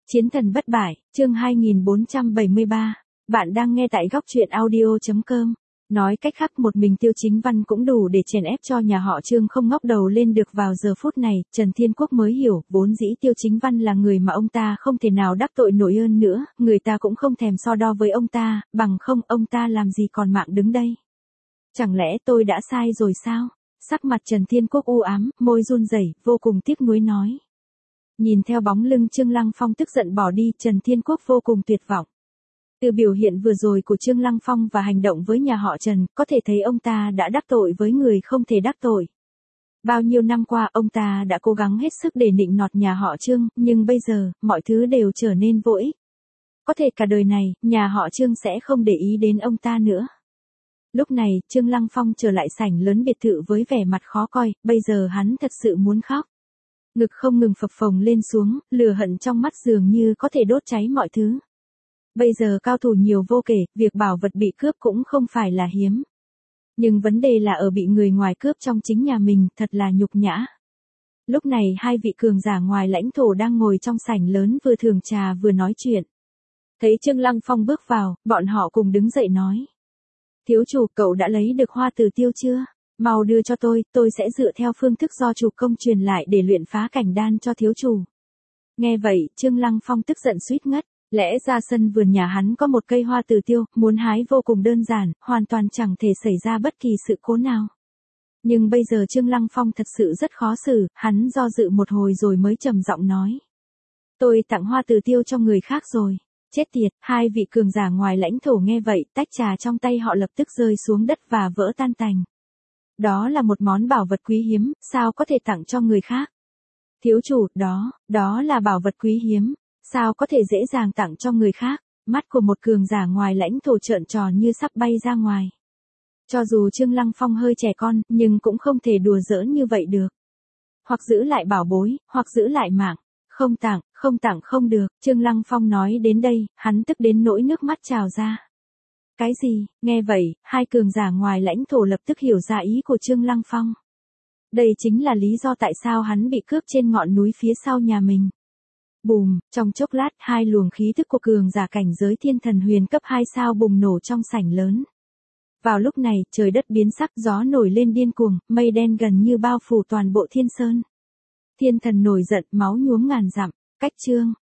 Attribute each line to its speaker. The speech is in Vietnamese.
Speaker 1: Chiến thần bất bại, chương 2473. Bạn đang nghe tại góc truyện audio.com. Nói cách khác, một mình Tiêu Chính Văn cũng đủ để chèn ép cho nhà họ Trương không ngóc đầu lên được. Vào giờ phút này, Trần Thiên Quốc mới hiểu, vốn dĩ Tiêu Chính Văn là người mà ông ta không thể nào đắc tội nổi hơn nữa, người ta cũng không thèm so đo với ông ta, bằng không ông ta làm gì còn mạng đứng đây. Chẳng lẽ tôi đã sai rồi sao? Sắc mặt Trần Thiên Quốc u ám, môi run rẩy, vô cùng tiếc nuối nói. Nhìn theo bóng lưng Trương Lăng Phong tức giận bỏ đi, Trần Thiên Quốc vô cùng tuyệt vọng. Từ biểu hiện vừa rồi của Trương Lăng Phong và hành động với nhà họ Trần, có thể thấy ông ta đã đắc tội với người không thể đắc tội. Bao nhiêu năm qua ông ta đã cố gắng hết sức để nịnh nọt nhà họ Trương, nhưng bây giờ, mọi thứ đều trở nên vô ích. Có thể cả đời này, nhà họ Trương sẽ không để ý đến ông ta nữa. Lúc này, Trương Lăng Phong trở lại sảnh lớn biệt thự với vẻ mặt khó coi, bây giờ hắn thật sự muốn khóc. Ngực không ngừng phập phồng lên xuống, lửa hận trong mắt dường như có thể đốt cháy mọi thứ. Bây giờ cao thủ nhiều vô kể, việc bảo vật bị cướp cũng không phải là hiếm. Nhưng vấn đề là ở bị người ngoài cướp trong chính nhà mình, thật là nhục nhã. Lúc này hai vị cường giả ngoài lãnh thổ đang ngồi trong sảnh lớn vừa thưởng trà vừa nói chuyện. Thấy Trương Lăng Phong bước vào, bọn họ cùng đứng dậy nói. Thiếu chủ, cậu đã lấy được hoa tử tiêu chưa? Mau đưa cho tôi sẽ dựa theo phương thức do chủ công truyền lại để luyện phá cảnh đan cho thiếu chủ. Nghe vậy, Trương Lăng Phong tức giận suýt ngất, lẽ ra sân vườn nhà hắn có một cây hoa tử tiêu, muốn hái vô cùng đơn giản, hoàn toàn chẳng thể xảy ra bất kỳ sự cố nào. Nhưng bây giờ Trương Lăng Phong thật sự rất khó xử, hắn do dự một hồi rồi mới trầm giọng nói. Tôi tặng hoa tử tiêu cho người khác rồi. Chết tiệt, hai vị cường giả ngoài lãnh thổ nghe vậy, tách trà trong tay họ lập tức rơi xuống đất và vỡ tan tành. Đó là một món bảo vật quý hiếm, sao có thể tặng cho người khác? Thiếu chủ, đó là bảo vật quý hiếm, sao có thể dễ dàng tặng cho người khác? Mắt của một cường giả ngoài lãnh thổ trợn tròn như sắp bay ra ngoài. Cho dù Trương Lăng Phong hơi trẻ con, nhưng cũng không thể đùa giỡn như vậy được. Hoặc giữ lại bảo bối, hoặc giữ lại mạng. Không tặng không được. Trương Lăng Phong nói đến đây, hắn tức đến nỗi nước mắt trào ra. Cái gì? Nghe vậy, hai cường giả ngoài lãnh thổ lập tức hiểu ra ý của Trương Lăng Phong. Đây chính là lý do tại sao hắn bị cướp trên ngọn núi phía sau nhà mình. Bùm, trong chốc lát, hai luồng khí thức của cường giả cảnh giới thiên thần huyền cấp 2 sao bùng nổ trong sảnh lớn. Vào lúc này, trời đất biến sắc, gió nổi lên điên cuồng, mây đen gần như bao phủ toàn bộ thiên sơn. Thiên thần nổi giận, máu nhuốm ngàn dặm, cách Trương